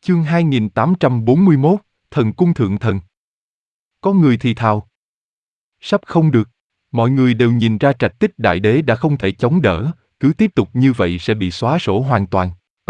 Chương 2841, Thần cung thượng thần. Có người thì thào. Sắp không được. Mọi người đều nhìn ra Trạch Tích Đại Đế đã không thể chống đỡ, cứ tiếp tục như vậy sẽ bị xóa sổ hoàn toàn.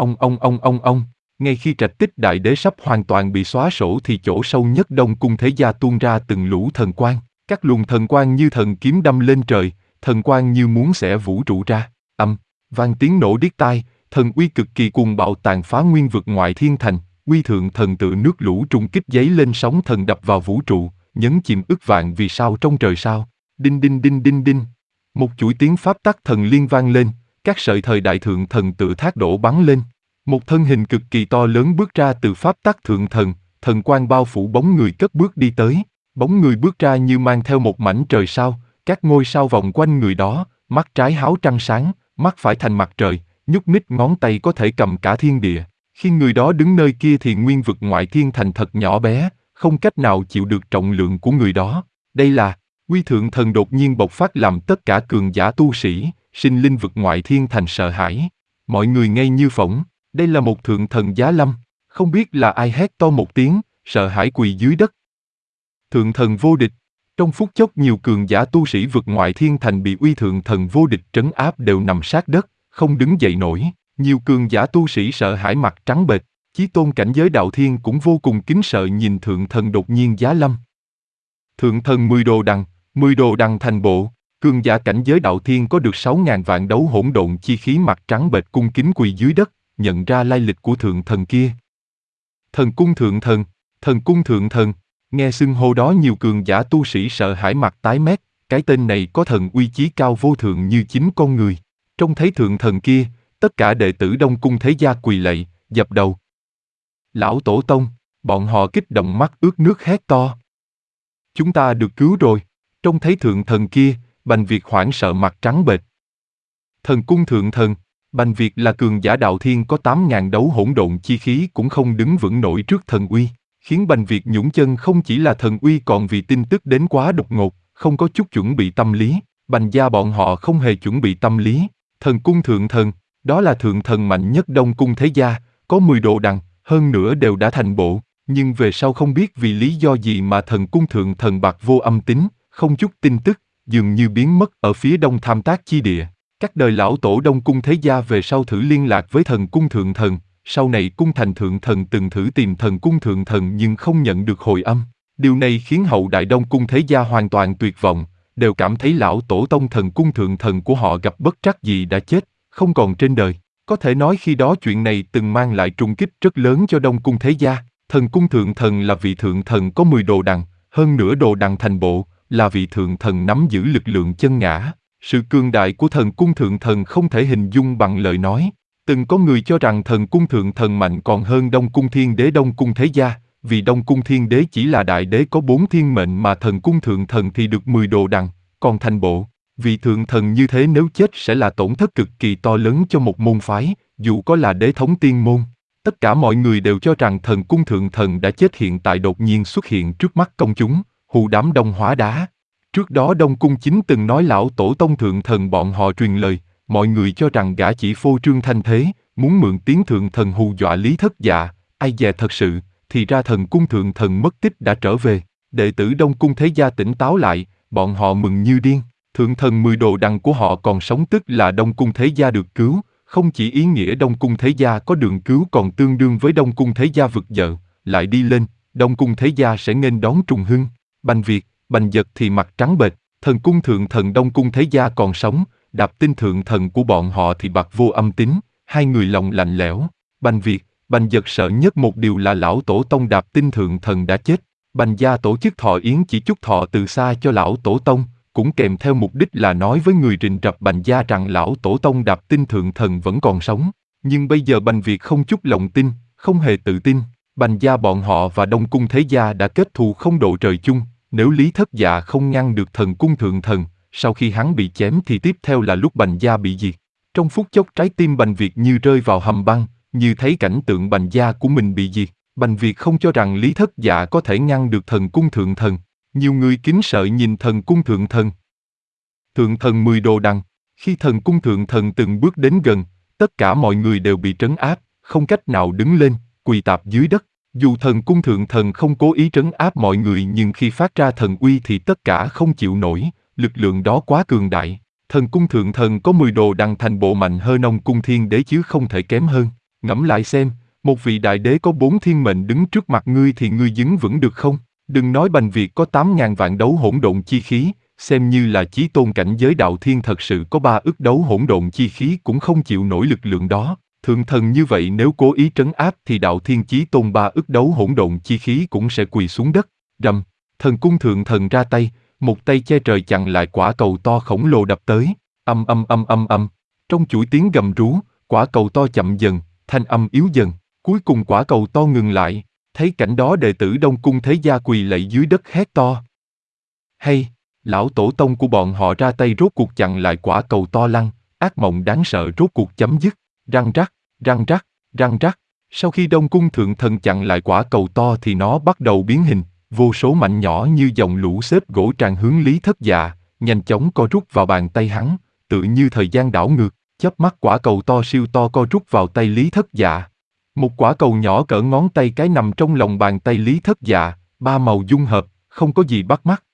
Ông. Ngay khi Trạch Tích Đại Đế sắp hoàn toàn bị xóa sổ thì chỗ sâu nhất Đông Cung Thế Gia tuôn ra từng lũ thần quang. Các luồng thần quang như thần kiếm đâm lên trời, thần quang như muốn xẻ vũ trụ ra. Vang tiếng nổ điếc tai, thần uy cực kỳ cuồng bạo tàn phá nguyên vực ngoại thiên thành. Uy thượng thần tự nước lũ trung kích giấy lên sóng thần đập vào vũ trụ, nhấn chìm ức vạn vì sao trong trời sao. Đinh đinh đinh đinh đinh. Một chuỗi tiếng pháp tắc thần liên vang lên, các sợi thời đại thượng thần tự thác đổ bắn lên. Một thân hình cực kỳ to lớn bước ra từ pháp tắc thượng thần, thần quang bao phủ bóng người cất bước đi tới. Bóng người bước ra như mang theo một mảnh trời sao, các ngôi sao vòng quanh người đó, mắt trái háo trăng sáng, mắt phải thành mặt trời, nhúc nhích ngón tay có thể cầm cả thiên địa. Khi người đó đứng nơi kia thì nguyên vực ngoại thiên thành thật nhỏ bé, không cách nào chịu được trọng lượng của người đó. Đây là uy thượng thần đột nhiên bộc phát làm tất cả cường giả tu sĩ, sinh linh vực ngoại thiên thành sợ hãi. Mọi người ngây như phỗng, đây là một thượng thần giá lâm, không biết là ai hét to một tiếng, sợ hãi quỳ dưới đất. Thượng thần vô địch. Trong phút chốc nhiều cường giả tu sĩ vực ngoại thiên thành bị uy thượng thần vô địch trấn áp đều nằm sát đất, không đứng dậy nổi. Nhiều cường giả tu sĩ sợ hãi mặt trắng bệch, chí tôn cảnh giới đạo thiên cũng vô cùng kính sợ nhìn thượng thần đột nhiên giá lâm. Thượng thần 10 đồ đằng thành bộ, cường giả cảnh giới đạo thiên có được 6.000 vạn đấu hỗn độn chi khí mặt trắng bệch cung kính quỳ dưới đất, nhận ra lai lịch của thượng thần kia. Thần cung thượng thần, nghe xưng hô đó nhiều cường giả tu sĩ sợ hãi mặt tái mét, cái tên này có thần uy chí cao vô thượng như chính con người. Trông thấy thượng thần kia, tất cả đệ tử Đông Cung Thế Gia quỳ lạy, dập đầu. Lão Tổ Tông, bọn họ kích động mắt ướt nước hét to. Chúng ta được cứu rồi. Trông thấy thượng thần kia, Bành Việt hoảng sợ mặt trắng bệch. Thần cung thượng thần, Bành Việt là cường giả đạo thiên có 8.000 đấu hỗn độn chi khí cũng không đứng vững nổi trước thần uy, khiến Bành Việt nhũn chân không chỉ là thần uy còn vì tin tức đến quá đột ngột, không có chút chuẩn bị tâm lý. Bành gia bọn họ không hề chuẩn bị tâm lý. Thần cung thượng thần, đó là thượng thần mạnh nhất Đông Cung Thế Gia, có 10 đồ đằng, hơn nữa đều đã thành bộ, nhưng về sau không biết vì lý do gì mà thần cung thượng thần bạc vô âm tín, không chút tin tức, dường như biến mất ở phía đông tham tác chi địa. Các đời lão tổ Đông Cung Thế Gia về sau thử liên lạc với thần cung thượng thần, sau này cung thành thượng thần từng thử tìm thần cung thượng thần nhưng không nhận được hồi âm. Điều này khiến hậu đại Đông Cung Thế Gia hoàn toàn tuyệt vọng, đều cảm thấy lão tổ tông thần cung thượng thần của họ gặp bất trắc gì đã chết, không còn trên đời. Có thể nói khi đó chuyện này từng mang lại trùng kích rất lớn cho Đông Cung Thế Gia. Thần cung thượng thần là vị thượng thần có 10 đồ đằng, hơn nữa đồ đằng thành bộ, là vị thượng thần nắm giữ lực lượng chân ngã. Sự cường đại của thần cung thượng thần không thể hình dung bằng lời nói. Từng có người cho rằng thần cung thượng thần mạnh còn hơn Đông Cung Thiên Đế Đông Cung Thế Gia, vì Đông Cung Thiên Đế chỉ là đại đế có 4 thiên mệnh mà thần cung thượng thần thì được 10 đồ đằng, còn thành bộ. Vị thượng thần như thế nếu chết sẽ là tổn thất cực kỳ to lớn cho một môn phái, dù có là đế thống tiên môn. Tất cả mọi người đều cho rằng thần cung thượng thần đã chết hiện tại đột nhiên xuất hiện trước mắt công chúng, hù đám đông hóa đá. Trước đó Đông Cung Chính từng nói lão tổ tông thượng thần bọn họ truyền lời, mọi người cho rằng gã chỉ phô trương thanh thế, muốn mượn tiếng thượng thần hù dọa Lý Thất Dạ, ai dè thật sự, thì ra thần cung thượng thần mất tích đã trở về. Đệ tử Đông Cung Thế Gia tỉnh táo lại, bọn họ mừng như điên, thượng thần 10 đồ đằng của họ còn sống tức là Đông Cung Thế Gia được cứu. Không chỉ ý nghĩa Đông Cung Thế Gia có đường cứu còn tương đương với Đông Cung Thế Gia vực dậy, lại đi lên, Đông Cung Thế Gia sẽ nghênh đón trùng hưng. Bành Việt, Bành Dật thì mặt trắng bệch, thần cung thượng thần Đông Cung Thế Gia còn sống, Đạp Tinh thượng thần của bọn họ thì bạc vô âm tín, hai người lòng lạnh lẽo. Bành Việt, Bành Dật sợ nhất một điều là lão tổ tông Đạp Tinh thượng thần đã chết. Bành gia tổ chức thọ yến chỉ chúc thọ từ xa cho lão tổ tông, cũng kèm theo mục đích là nói với người rình rập Bành gia rằng lão tổ tông Đạp Tinh thượng thần vẫn còn sống. Nhưng bây giờ Bành Việt không chút lòng tin, không hề tự tin. Bành gia bọn họ và Đông Cung Thế Gia đã kết thù không độ trời chung. Nếu Lý Thất Dạ không ngăn được thần cung thượng thần, sau khi hắn bị chém thì tiếp theo là lúc Bành gia bị diệt. Trong phút chốc trái tim Bành Việt như rơi vào hầm băng, như thấy cảnh tượng Bành gia của mình bị diệt. Bành Việt không cho rằng Lý Thất Dạ có thể ngăn được thần cung thượng thần. Nhiều người kính sợ nhìn thần cung thượng thần. Thượng thần 10 đồ đằng, khi thần cung thượng thần từng bước đến gần, tất cả mọi người đều bị trấn áp, không cách nào đứng lên, quỳ tạp dưới đất. Dù thần cung thượng thần không cố ý trấn áp mọi người nhưng khi phát ra thần uy thì tất cả không chịu nổi, lực lượng đó quá cường đại. Thần cung thượng thần có 10 đồ đằng thành bộ mạnh hơn Ông cung thiên đế chứ không thể kém hơn. Ngẫm lại xem, một vị đại đế có 4 thiên mệnh đứng trước mặt ngươi thì ngươi đứng vững được không? Đừng nói Bành Việt có 8.000 vạn đấu hỗn độn chi khí, xem như là chí tôn cảnh giới đạo thiên thật sự có 3 ức đấu hỗn độn chi khí cũng không chịu nổi lực lượng đó. Thượng thần như vậy nếu cố ý trấn áp thì đạo thiên chí tôn 3 ức đấu hỗn độn chi khí cũng sẽ quỳ xuống đất. Rầm, thần cung thượng thần ra tay, một tay che trời chặn lại quả cầu to khổng lồ đập tới. Âm âm âm âm âm. Trong chuỗi tiếng gầm rú, quả cầu to chậm dần, thanh âm yếu dần. Cuối cùng quả cầu to ngừng lại. Thấy cảnh đó đệ tử Đông Cung Thế Gia quỳ lạy dưới đất hét to. Hay, lão tổ tông của bọn họ ra tay rốt cuộc chặn lại quả cầu to lăn, ác mộng đáng sợ rốt cuộc chấm dứt. Răng rắc, răng rắc, răng rắc. Sau khi Đông Cung Thượng Thần chặn lại quả cầu to thì nó bắt đầu biến hình, vô số mảnh nhỏ như dòng lũ xếp gỗ tràn hướng Lý Thất Dạ, nhanh chóng co rút vào bàn tay hắn, tự như thời gian đảo ngược, chớp mắt quả cầu to siêu to co rút vào tay Lý Thất Dạ. Một quả cầu nhỏ cỡ ngón tay cái nằm trong lòng bàn tay Lý Thất Dạ, ba màu dung hợp, không có gì bắt mắt.